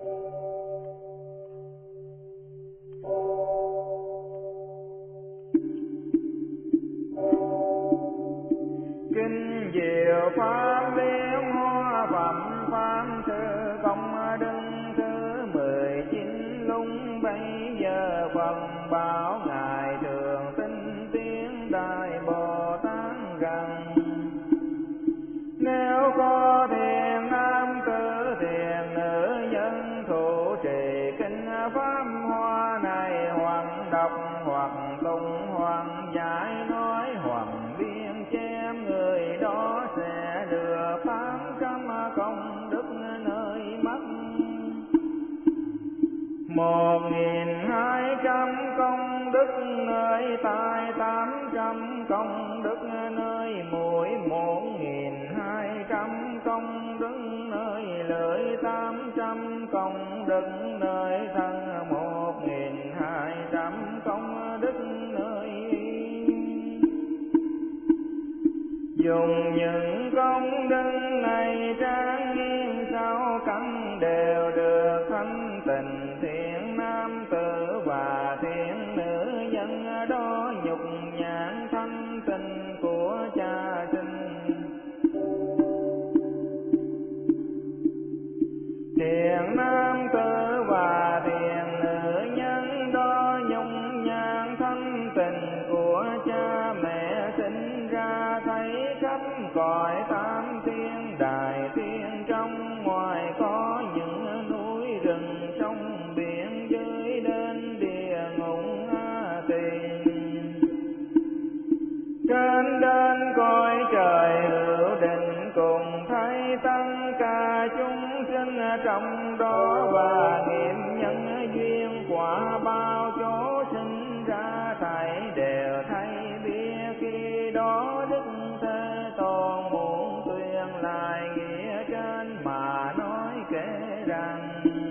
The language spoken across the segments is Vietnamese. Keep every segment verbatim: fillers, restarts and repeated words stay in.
Kinh diệu pháp biến hoa phẩm pháp sư công đức thứ mười chín. Lúc bấy giờ Phật bảo ngài thường tinh tiến đại Bồ Tát rằng: nếu có thiền nam tử thiền nữ nhân thủ trì kinh pháp hoa này, hoặc đọc hoặc tụng hoặc giải nói hoặc biên chém, người đó sẽ được tám trăm công đức nơi mắt, một nghìn hai trăm công đức nơi tai, tám trăm công đức nơi mũi, một nghìn hai trăm công đức nơi lưỡi, tám trăm công đức nơi thân, một nghìn hai trăm công đức nơi ý. Dùng những công đức này trang nghiêm sau căn đều được thanh tịnh, thiện nam tử và thiện nữ nhân đó nhục nhãn thanh tịnh của cha sinh. Thiện nam tử và thiện nữ nhân đó nhục nhãn thanh tịnh của cha mẹ sinh ra, thấy khắp cõi tam thiên đại thiên, trong ngoài có những núi rừng, sông biển dưới đến địa ngục A Tỳ. Trên đến cõi trời hữu định cùng thấy tất cả chúng sinh trong đó, và nghiệm nhân duyên quả bao chỗ sinh ra, thảy đều thấy biết. Khi đó Đức Thế Tôn muốn tuyên lại nghĩa trên mà nói kể rằng: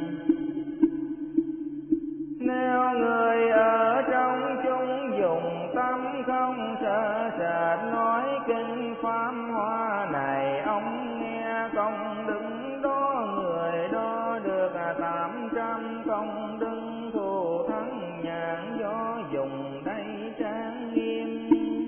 nếu người ở trong chúng dùng tâm không sợ sệt nói kinh pháp hoa này, ông nghe công đức đó, người đó được tám trăm công đức thù thắng nhãn do dùng đây trang nghiêm.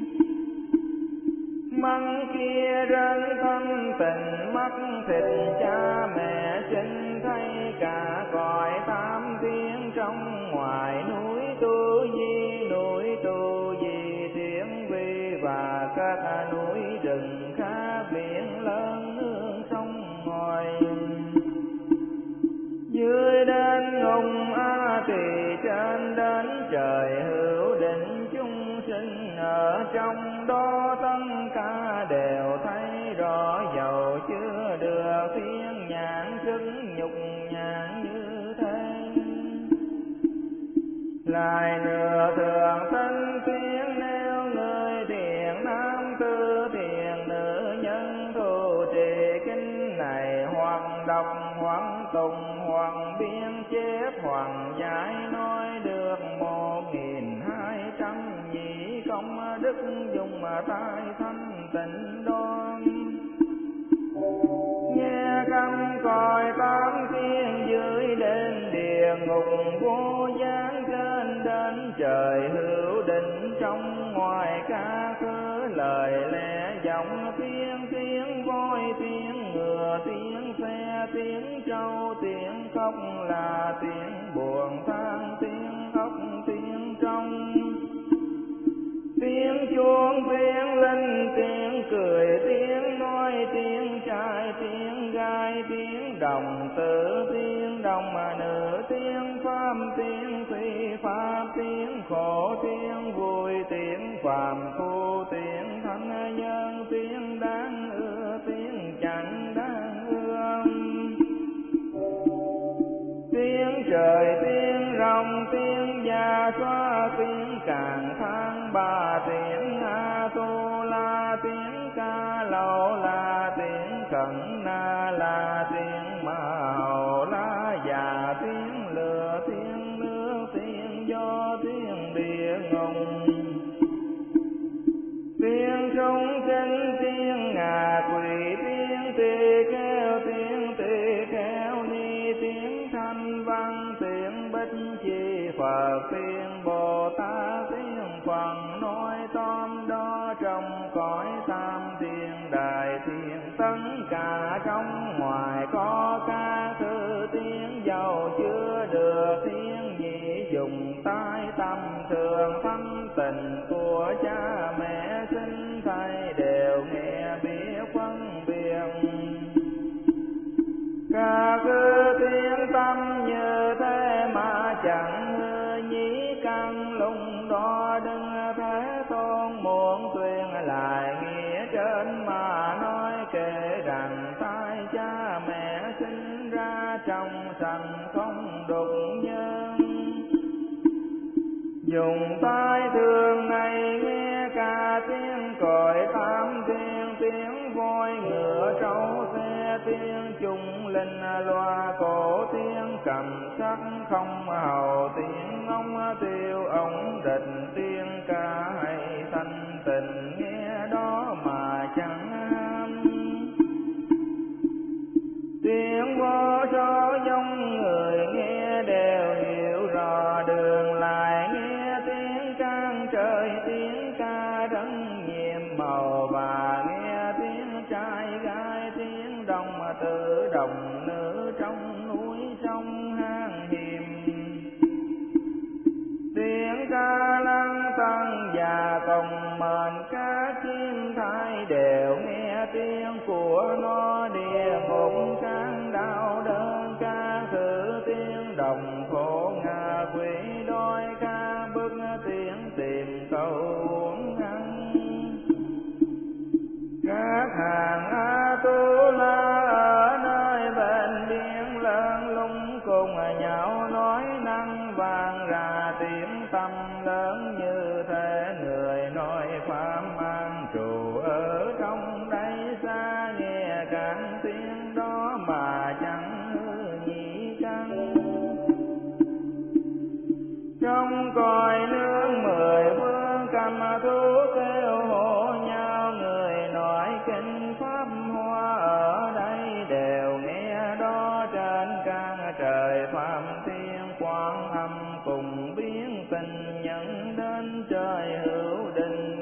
Mắt kia đến thanh tịnh, mắt thịt cha mẹ sinh thấy cả cõi tam thiên, trong ngoài núi Tu Di, núi Tu Di Thiền Vi, và các núi rừng khá biển lớn nương sông ngòi. Dưới đến ngục A Tỳ, trên đến trời hữu định, chúng sinh ở trong đó tất cả đều thấy rõ, dầu chưa được thiên nhãn sức nhục nhãn như thế. Lại nữa thường tinh tiến, nếu người thiện nam tử thiện nữ nhân thủ trì kinh này, hoặc đọc hoặc tụng hoặc biên chép hoặc giải nói, được một nghìn hai trăm nhị công đức, dùng tai thanh tịnh đoan. Nghe khắp cõi tám thiên dưới đến địa ngục vô gián, trên đến trời hữu định, trong ngoài ca khứ lời lẽ giọng tiếng, tiếng voi tiếng ngựa, tiếng xe tiếng trâu, tiếng khóc là tiếng buồn than, tiếng khóc tiếng trong, tiếng chuông tiếng linh, tiếng cười tiếng nói, tiếng trai tiếng gái, tiếng đồng tử tiếng đồng nữ, tiếng pháp tiếng phi pháp, tiếng khổ tiếng vui, tiếng phàm phu tiếng thánh nhân, tiếng đáng ưa tiếng chẳng đáng ưa, tiếng trời tiếng rồng tiếng gia xoa, tiếng càng thang ba, tiếng a tu la, tiếng ca lầu la, tiếng cẩn na la, tiếng ma hầu la già, tiếng lửa tiếng nước, tiếng gió tiếng địa ngục, tiếng súng sinh tiếng ngà quỷ, tiếng tỳ kheo tiếng tỳ kheo ni, tiếng thanh Phật tiên Bồ Tát tiên Phật nói tóm đó trong cõi tam thiên đại thiên tất cả trong ngoài có ca thứ tiếng dầu chưa được thiên nhị dùng tai tâm thường thâm tình của cha mẹ sinh thầy đều nghe biết phân biệt. Ca cứ tiếng tâm như thế mà chẳng hư nhĩ căn lung đó đừng thế tôn muốn tuyên lại nghĩa trên mà nói kể rằng tai cha mẹ sinh ra trong sanh không đục nhân. Dùng tai thường ngày nghe ca tiếng còi tam thiên tiếng voi ngựa trâu xe tiếng chung linh loa cổ tiếng cầm sắc không hầu tiếng ông tiêu ống địch tiếng ca hay thanh tình nghe đó mà chẳng ham. Tiếng vô số giống người nghe đều hiểu rõ đường lại nghe tiếng can trời tiếng ca đấng nhiệm màu và nghe tiếng trai gái tiếng đồng tự đồng nữ trong núi sông hang hiểm. Tiếng ca lăng tăng và cộng mệnh các chim thai đều nghe tiếng của nó địa ngục sáng đau đơn ca thử tiếng đồng khổ ngạ quỷ đói ca bức tiếng tìm câu uống ăn. Các hàng A Tu La ở nơi bên biển lớn lung cùng nhau nói năng vang ra tiếng tâm lớn như thế người nói pháp an trụ ở trong đây xa nghe cạn tiếng đó mà chẳng hư nhĩ căn. Trong cõi nước mười phương cầm thú kêu hô nhau người nói kinh pháp hoa ở đây đều nghe đó trên can trời phạm thiên quang âm cùng biến tình nhận đến trời hữu định.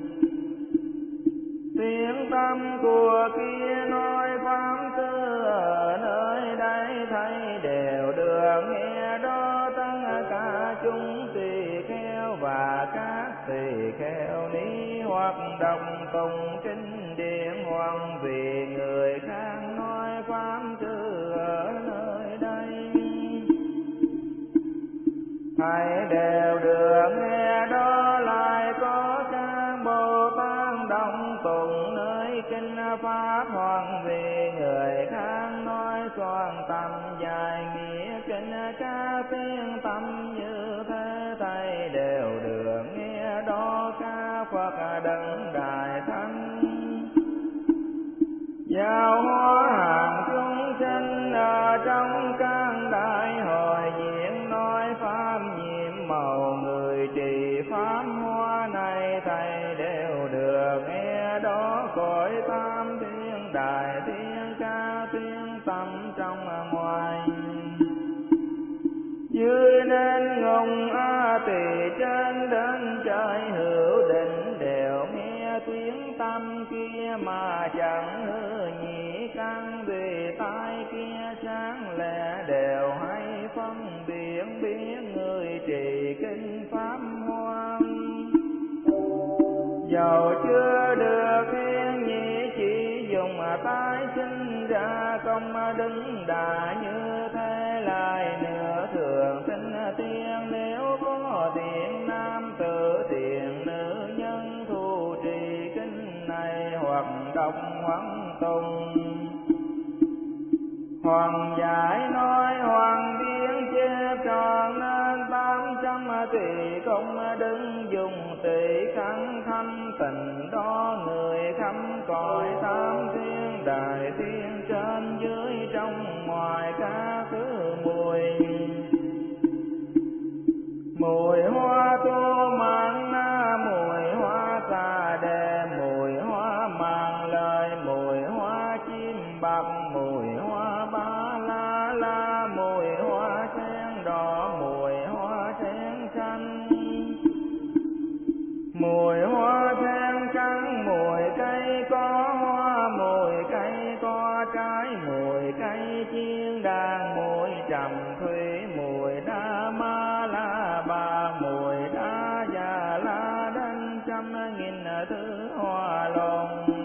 Tiếng tâm của kia nói pháp tư ở nơi đây thấy đều được nghe đó tất cả chúng tỳ kheo và các tỳ kheo ni hoặc đọc tụng kinh điển hoặc vì người khác nói pháp tư ở nơi đây thầy đều được nghe đó lại có các Bồ Tát đồng tụng nơi kinh pháp hoặc vì người khác nói soạn tâm dài nghĩa kinh ca tiếng tâm như thế thầy đều được nghe đó ca Phật đấng đại thánh. Giáo hóa hàng chúng sinh ở trong các đại hội diễn nói pháp nhiệm màu người trì pháp hoa này thầy đều được nghe đó cõi tam thiên đại thiên ca tiếng tâm trong ngoài. Dưới nên ngùng a tỳ trên đến trời hữu định đều nghe tiếng tâm kia mà chẳng hư nhĩ căn vì tai kia sáng lẽ đều hay phân biệt biết người trì kinh pháp hoa. Dầu chưa được thiên nhị chỉ dùng tái sinh ra công đứng đà như thế lại nữa thường sinh tiên nếu có thiện nam tử thiện nữ nhân thu trì kinh này hoặc đọc hoặc tùng hoàng giải nói hoàng biến chép tròn nên tám trăm tỷ công đứng dùng tỷ khăn thanh tình đó người khắp cõi tam thiên đại thiên trên dưới trong ngoài các thứ mùi mùi hoa tô mang na mùi hoa xà đề mùi hoa mang lời mùi hoa chim bạc mùi hoa ba la la mùi hoa sen đỏ mùi hoa sen đàn, mùi trầm thủy, mùi đa ma la ba, mùi đa già la đanh trăm nghìn thứ hoa lộn.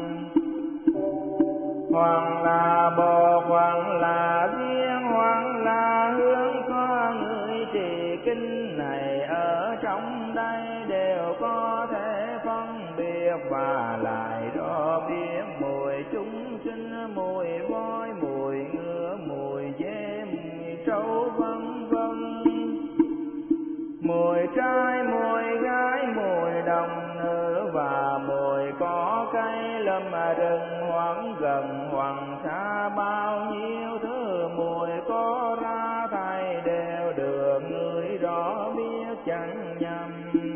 Hoàng là bột, hoàng là viên, hoàng là hương, có người trì kinh này ở trong đây đều có thể phân biệt và lại rõ biết mùi chúng sinh, mùi voi, mùi ngựa, mùi dê, mùi trâu vân vân, mùi trai, mùi gái, mùi đồng nữ và mùi có cây lâm rừng hoặc gần hoặc xa, bao nhiêu thứ mùi có ra thầy đều được người đó biết chẳng nhầm.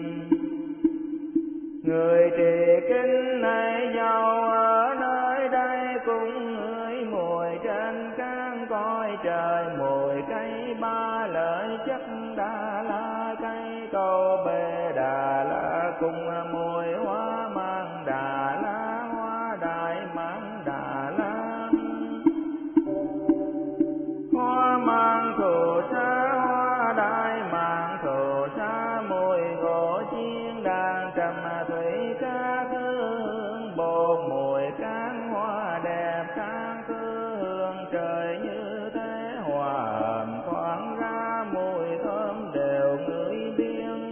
Người trì kinh này giàu ở nơi đây cũng ngửi mùi trên các cõi trời, mùi cây ba lợi chất Đà La, cây cầu bê Đà La, cùng mùi hoa mang Đà La, hoa đại mang Đà La, hoa mang thù sa, hoa đại mang thù sa, mùi gỗ chiên đàn trầm thủy ca hương bột, mùi cán hoa đẹp ca hương trời như thế hòa ẩm thoáng ra, mùi thơm đều ngửi biên.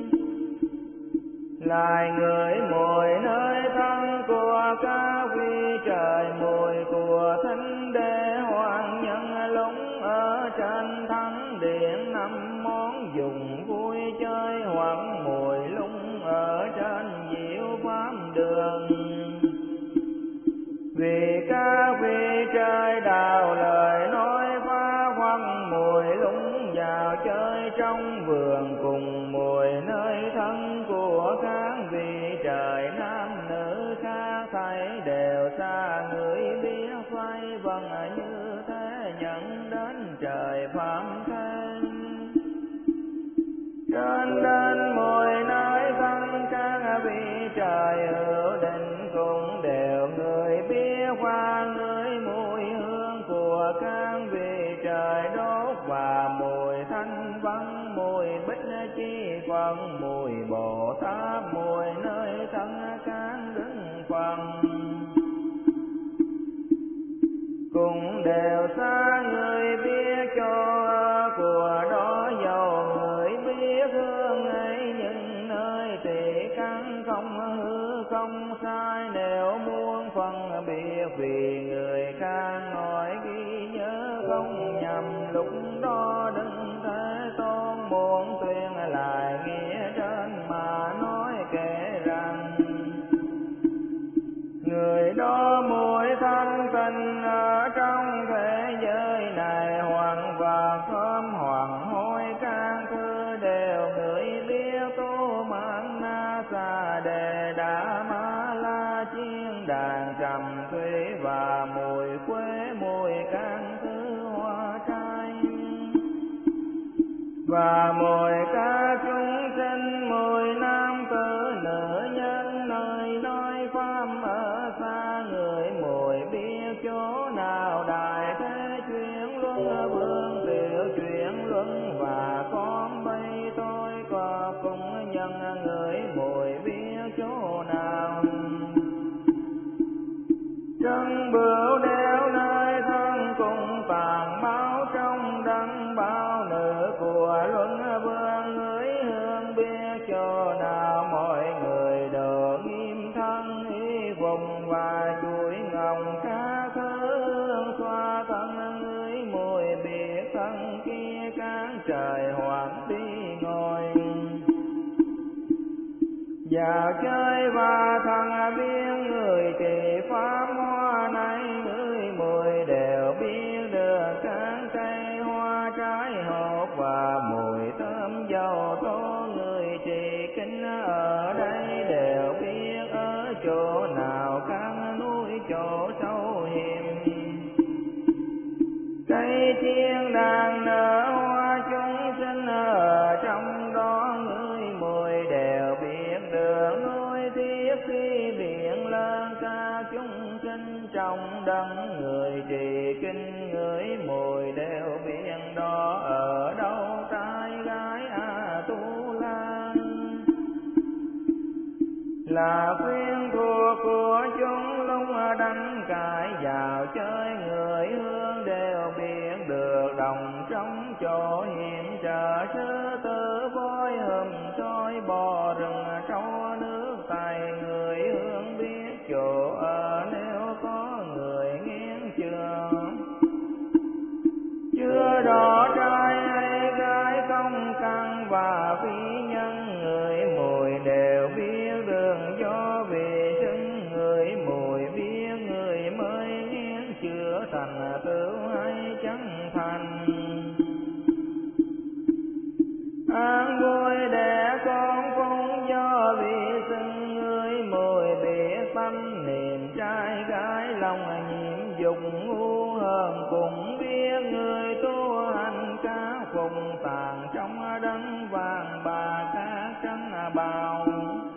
Lại ngửi mùi nơi thân của các vị trời, mùi của thánh đế hoàng nhân lúng ở trên thánh điện, năm món dùng vui chơi hoặc mùi lung ở trên diệu pháp đường. Vì các vị trời đào lời nói phá, hoặc mùi lung vào chơi trong vườn, cùng mùi nơi thân của các vị trời nam nữ khác, thấy đều xa người biết phai vần như thế nhận đến trời phạm thế. Trên đến mùi nơi thân các vị trời hữu định cũng đều người biết qua người mùi hương của các vị trời đốt, và mùi thanh văn, mùi bích chi Phật, mùi Bồ Tát, mùi nơi thân các đức Phật cũng đều xa người biết cho của đó, dầu người biết hương ấy nhưng nơi tỳ căn không hư không sai, nếu muốn phân biệt vì người khác nói ghi nhớ không nhầm, lúc đó đừng thế tôn muốn tuyên lại nghĩa trên mà nói kể rằng người đó mùi thanh tình ở trong thế giới này, hoàng và thơm hoàng hôi các thứ đều người biết tu mạng na sa đề đà ma la chiên đàn trầm thủy, và mùi quế, mùi các thứ hoa trai, và mùi các chúng sinh, mùi nam tử nữ nhân nơi nói pháp ở xa, người mùi biết chỗ nào đại thế chuyển luân vương tiểu chuyển luân, và con bay tôi có cùng nhân người mùi biết chỗ nào. Chân bửu đeo nơi thân cùng tàn báo trong đăng bao nữ của luân vương, người hương biết chỗ nào mọi người đều nghiêm thân y vùng, và chuỗi ngồng cá hương xoa thân người mùi biết thân kia các trời hoàng đi ngồi vào chơi, và thần biên người trì pháp hoa này người mùi đều biết được các cây hoa trái hột, và mùi thơm dầu tô người trì kinh ở đây đều biết ở chỗ nào các núi chỗ sâu hiểm. Cây chiên đàn nở hoa chúng sinh ở trong đó người mùi đều biết được, nuôi thiết khi biển lớn ca chúng sinh trong đấng người trì kinh người mùi đều là quyến thuộc của chúng lúc đánh cãi vào chơi. Người hương đều biết được đồng trong chỗ hiểm trở, sư tử voi hùm trôi bò rừng sâu nước tay. Người hương biết chỗ ở nếu có người nghiêng chưa chưa rõ trai hay gái, công căn và phi nhân. Người mùi đều biết đường do vì sinh, người mùi biết người mới nghiêng chưa thành tựu hay chẳng thành. An vui đẻ con phúc do vì sinh, người mùi biết tâm niệm trai gái. Lòng nhiễm dục ngu hơn cùng biết, người tu hành các phùng tàn trong đấng vàng bạc các trắng bào.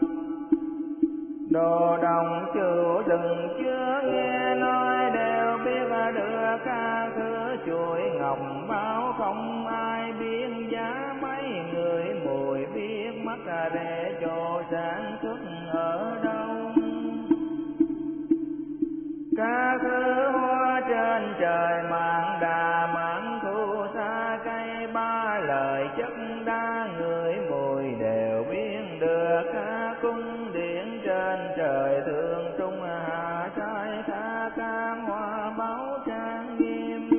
Đồ đồng chịu đừng chưa nghe nói đều biết đưa ca thứ chuỗi ngọc báo. Không ai biết giá mấy, người mùi biết mất để chỗ sản xuất ở đâu. Ca thứ hoa trên trời mạng đà mãn thu xa cây. Ba lời chất đa người mùi đều biết được, ca cung điện trên trời thường trung hạ trai. Ca can hoa báo trang nghiêm,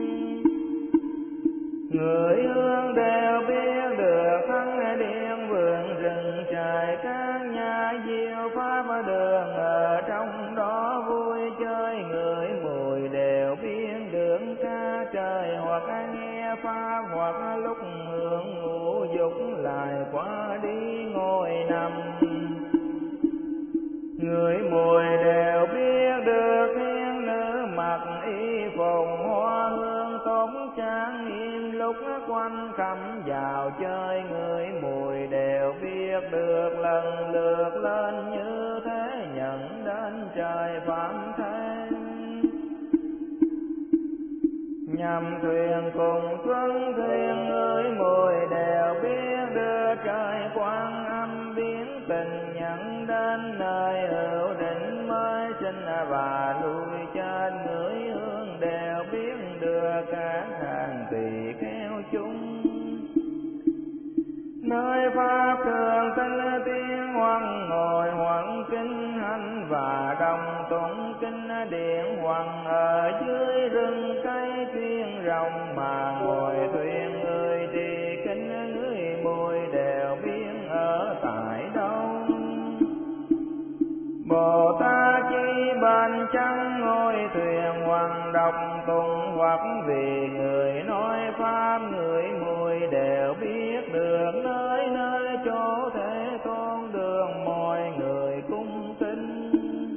người hương đều biết được thắng điện vườn rừng trời. Các nhà diệu pháp đường ở trong đó vui chơi, người mùi đều biết được ca trời. Hoặc nghe pháp hoặc lúc hưởng ngủ dục lại qua đi ngồi nằm. Người mùi đều biết được thiên nữ mặc y phùng hoa hương tốn trang nghiêm lúc quanh khắp vào chơi. Người mùi đều biết được lần lượt lên như thế nhận đến trời phạm thế. Nhằm thuyền cùng xuân thuyền, người mùi đều biết đưa trời quan âm biến tình nhận đến nơi hữu định mới sinh và lui trên. Người hương đều biết đưa các hàng tỳ kheo chúng nơi pháp thường tinh tiếng hoằng ngồi hoằng kinh hành và đồng tụng kinh điện hoằng. Ở dưới rừng cây chuyên rồng mà ngồi thuyền, người trì kinh người mùi đều biết ở tại đâu. Bồ Tát chi bên trắng ngôi thuyền hoàng độc tùng, hoặc vì người nói pháp người mùi đều biết được nơi nơi chỗ thế tôn đường mọi người cung kính.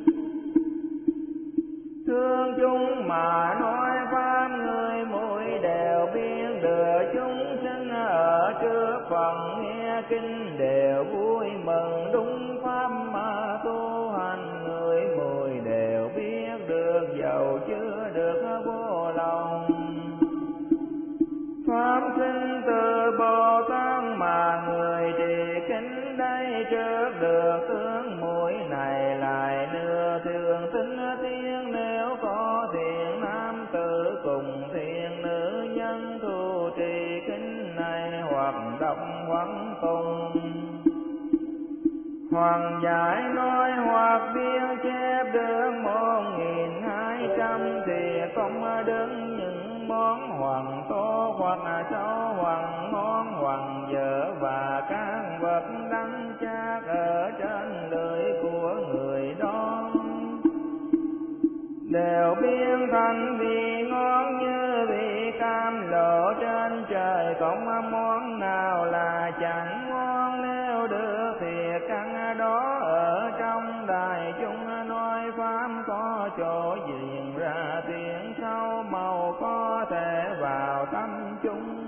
Thương chúng mà nói pháp người mùi đều biết được, chúng sinh ở trước phần nghe kinh đều vui mừng đúng pháp mà tu hành. Người mùi đều biết được dầu chưa được vô lòng. Pháp sinh từ Bồ Tát mà người trì kính đây trước được tướng mũi này lại nửa thường tính tiếng. Nếu có thiện nam tử cùng thiện nữ nhân thu trì kính này, hoặc đọc hoặc tùng hoàng giải nói hoặc biên chép được một nghìn hai trăm thì không đứng những món hoàng tô hoặc sâu hoàng món hoàng dở và các vật đắng chát ở trên lưỡi của người đó. Đều biến thành vị ngon như vị cam lộ trên trời, không món nào là chẳng ngon. Nếu được thì căn đó ở trong đại chúng nói pháp có chỗ diễn ra tiếng sâu màu có thể vào tâm chúng,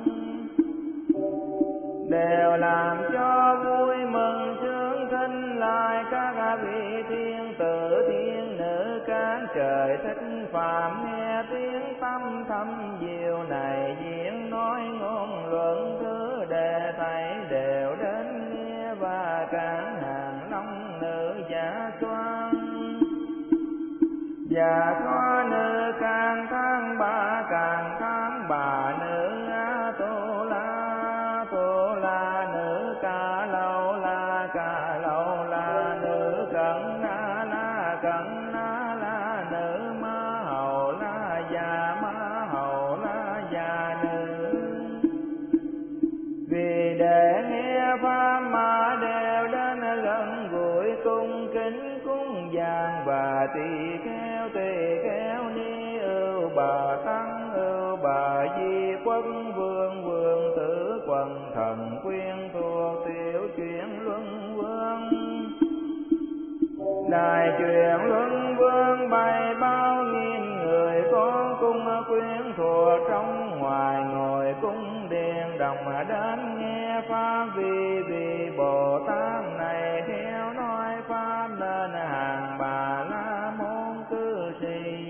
đều làm cho vui mừng sướng thinh lại các vị thiên tử thiên nữ. Các trời thích phạm nghe tiếng tâm thâm diệu này, diễn nói ngôn luận thứ đề thầy đều đến nghe. Và các hàng long nữ giả già có nữ càng tháng ba càng tháng bà nữ á tô la tô la nữ ca lâu la ca lâu la nữ cận na la cận na la nữ ma hầu la già ma hầu la già nữ. Vì để nghe pháp mà đều đến gần gũi cung kính cúng dường và tỳ kheo tỳ kheo ni ưu bà tăng ưu bà di quân vương vương tử quần thần quyên thuộc tiểu chuyển luân vương. Đại chuyển luân vương bày bao nghìn người con cung quyến thuộc trong ngoài ngồi cung điện đồng đến nghe pháp. Vì vì Bồ Tát này theo nói pháp nên hàng Bà La Môn cư sĩ.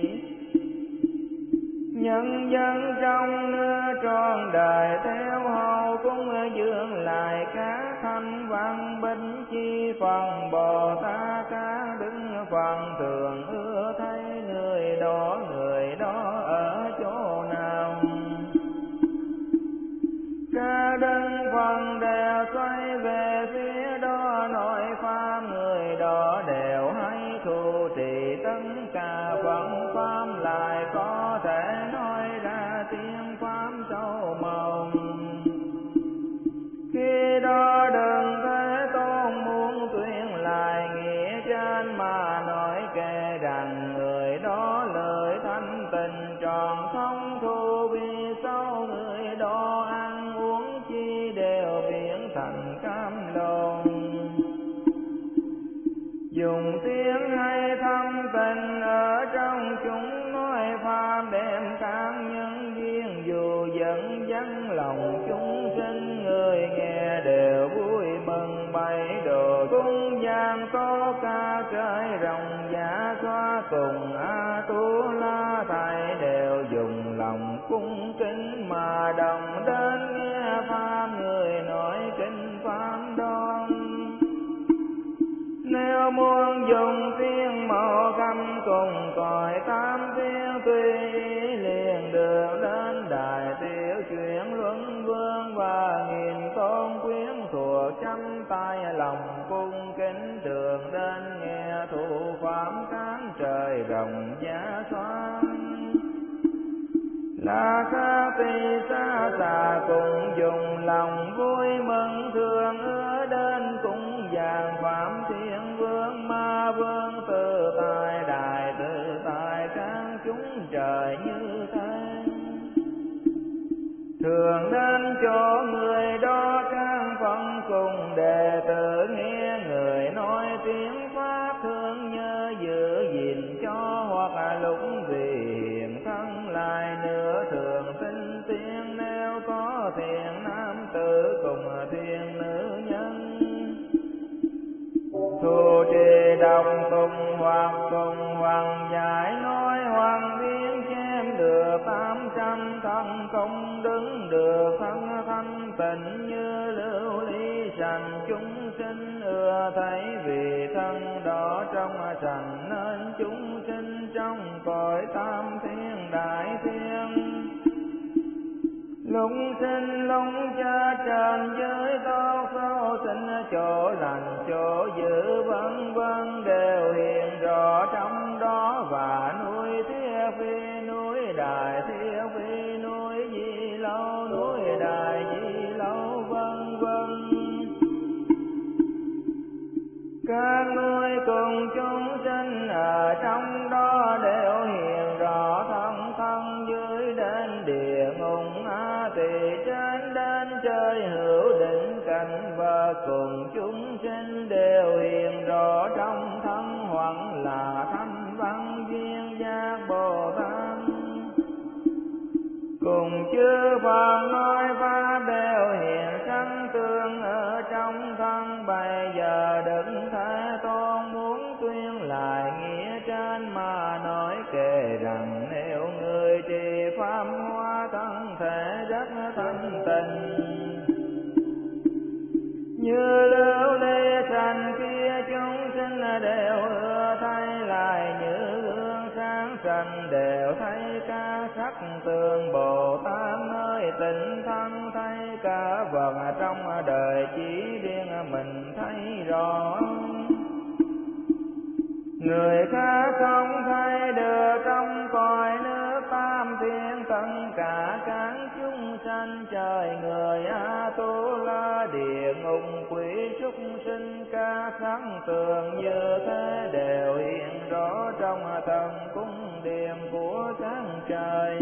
Nhân dân trong nước tròn đời theo hầu cung dường lại các thanh văn binh chi phần Bồ Tát các đứng phần thường ưa thấy người đó người đó ở chỗ nào. Các đứng phần đều xoay về phía đó nói pháp người đó đều hay thu trì tất cả phần pháp lại có thể nói ra tiếng pháp sâu mộng. Khi đó đừng Thế Tôn muốn tuyên lại nghĩa trên mà nói kể rằng người đó lời thanh tình tròn không thu vì sau người đó ăn uống chi đều biến thành cam lồn. Dùng tiếng hay thâm tình ở trong chúng nói pháp đem các nhân duyên dù dẫn dắt lòng chúng sinh người nghe đều vui mừng bày đồ cung giang có ca trời rồng giả xoa cùng A Tu La thầy đều dùng lòng cung kính mà đồng đến nghe pháp người nói kinh pháp đoan. Nếu muốn dùng tiếng màu căm cùng còi tam tiếng tùy liền được đến đại tiểu chuyển luân vương và nghìn tôn quyến thuộc trăm tay lòng cung kính đường đến nghe thụ pháp cán trời rồng giá xoan. Là các tỳ xa xa cùng dùng lòng vui mừng thương ưa đến cung dường phạm thiên vương ma vương tự tại đại tự tại các chúng trời như thế. Thường đến chỗ người đó các phân cùng đệ tử nghe người nói tiếng pháp thương nhớ giữ gìn cho hoặc lúc vì hiện thân lại nữa thường tin tiếng nếu có thiện nam tử cùng thiện nữ nhân. Thu trì đọc cùng hoặc cùng hoàng giải nói hoàng biến chém được tám trăm thân không đứng được thân thanh tịnh như lưu ly sành chúng sinh ưa thấy vì thân đó trong sành nên chúng sinh trong cõi tam thiên đại thiên. Lúc sinh lúc chết trên dưới tốt xấu sinh chỗ lành chỗ dữ vân vân đều hiện rõ trong đó và núi Thiết Phi núi Đại Thiết Phi núi Di Lâu núi Đại Di Lâu vân vân. Các núi cùng chúng sinh ở trong đó đều hiện rõ thân thân dưới đến địa ngục A Tỳ trên đến chơi hữu định cảnh và cùng chúng sinh đều hiện rõ trong thân hoặc là thanh văn duyên giác Bồ Tát. Cùng chư Phật nói pháp đều hiện sanh tương ở trong thân. Bây giờ Đức Thế Tôn muốn tuyên lại nghĩa trên mà nói kể rằng nếu người trì pháp hóa thân thể rất thanh tịnh như lưu ly sành kia chúng sinh đều ưa thấy lại như gương sáng sanh đều thấy ca sắc tường. Bồ Tát nơi tịnh thân thấy cả vật trong đời, chỉ riêng mình thấy rõ. Người khác không thấy được trong cõi nước tam thiên, tất cả các chúng sanh trời người A Tu La, địa ngục quỷ súc sinh ca sắc tường như thế đều hiện rõ trong thần cung điện của các trời.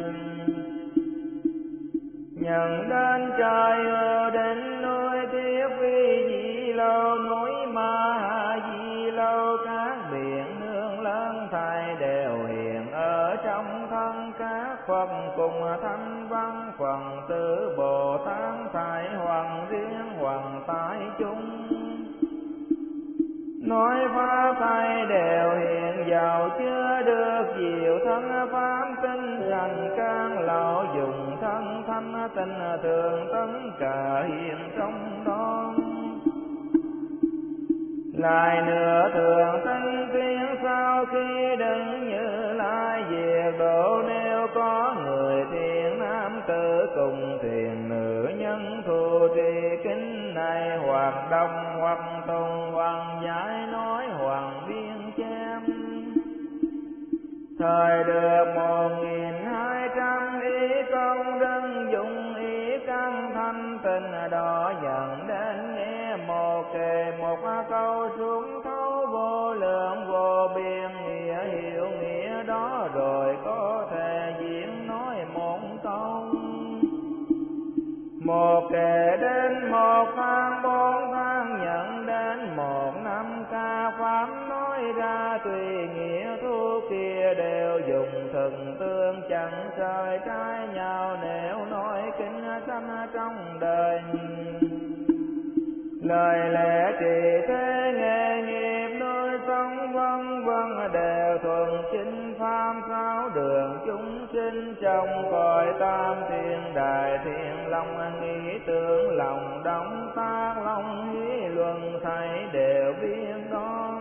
Nhận đến trời ở đến núi Thiết Vi Di Lâu, núi Ma Ha Di Lâu, các biển nương lớn thai đều hiện ở trong thân các Phật cùng thanh văn phần tử Bồ Tát thai hoàng riêng hoàng tái chung. Nói pháp thầy đều hiện giàu chưa được diệu thân pháp tinh rằng can lão dùng thân thanh tinh thường tất cả hiện trong đó. Lại nữa thường tinh tiếng sau khi đứng Như Lai diệt độ, nếu có người thiện nam tử cùng thiện nữ nhân thù trì kinh này, hoặc đọc hoặc tùng hoặc giải nói hoặc biên chém. Thời được một nghìn hai trăm ý công đức, dụng ý căn thanh tinh đó nhận đến nghe một kề một câu xuống thấu vô lượng vô biên nghĩa, hiểu nghĩa đó rồi có thể diễn nói một câu. Một kể đến một tháng bốn tháng, nhận đến một năm ca pháp nói ra, tùy nghĩa thu kia đều dùng thần tương chẳng rời trái nhau, nếu nói kinh sanh trong đời. Lời lẽ trì thế nghề nghiệp nuôi sống vân vân đều thuần chính pháp sáu đường chúng sinh, trong cõi tam thiên đại thiên long nghĩ tưởng lòng đóng tác long hí luân thấy đều biết đó.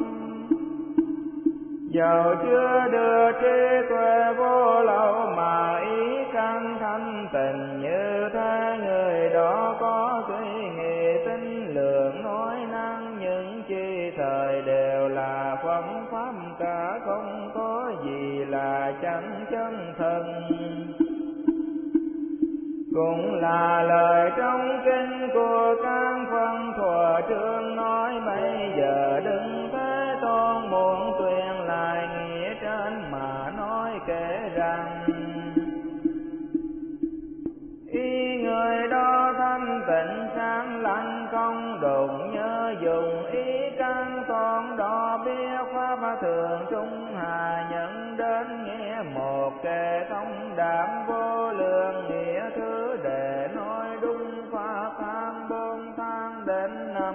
Dầu chưa được trí tuệ vô lậu mà ý căn thanh tình như thế, người đó có suy nghĩ tinh lượng nói năng những chi thời đều là phẩm pháp cả, không có gì là chẳng chân thần. Cũng là lời trong kinh của các phân thuở trước nói, bây giờ đừng thế tôn muốn tuyên lại nghĩa trên mà nói kể rằng, ý người đó thanh tịnh sáng lành không đụng nhớ, dùng ý căn toán đó biết pháp thường trung hà, nhận đến nghe một kệ thông đạt vô lượng nghĩa thứ, để nói đúng pháp tháng bốn tháng đến năm.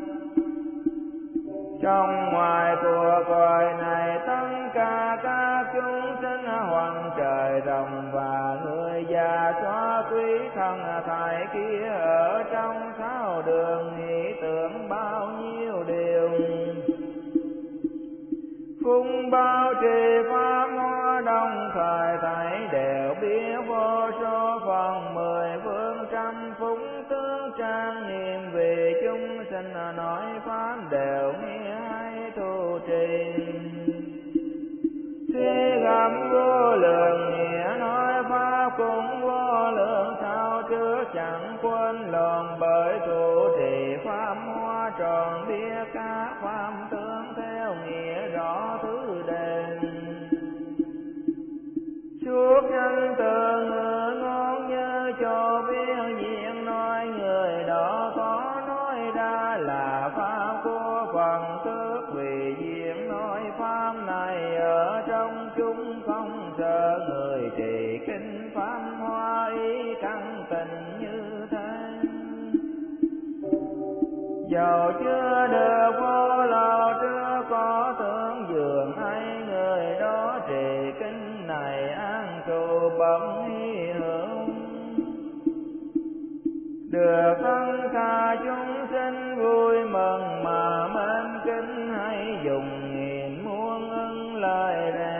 Trong ngoài của cõi này tất cả các chúng sinh hoàng trời rồng, và người già xóa quý thân thải kia ở trong sáu đường nghĩ tưởng bao nhiêu điều. Phung bao trì pháp hoa đồng thời thấy đều biết vô số phần mười phương trăm phúng tướng trang nghiêm, vì chúng sinh nói pháp đều nghe hay tu trì. Khi gặp vô lượng nghĩa nói pháp cũng vô lượng, sao trước chẳng quên lòng, bởi tu trì pháp hoa tròn biết các pháp tướng theo nghĩa rõ thứ đền. Suốt nhân từ ngữ ngôn như cho biết diện, nói người đó có nói ra là pháp của phần tước, vì diện nói pháp này ở trong chúng không sợ, người trì kinh pháp hoa ý căn tình như thế. Dầu chưa được vô lậu chưa có tưởng dường hay, người đó trì kinh này an trụ bậc hy hữu. Được tất cả chúng sinh vui mừng mà mến kính, hay dùng nghìn muôn ưng lời rèn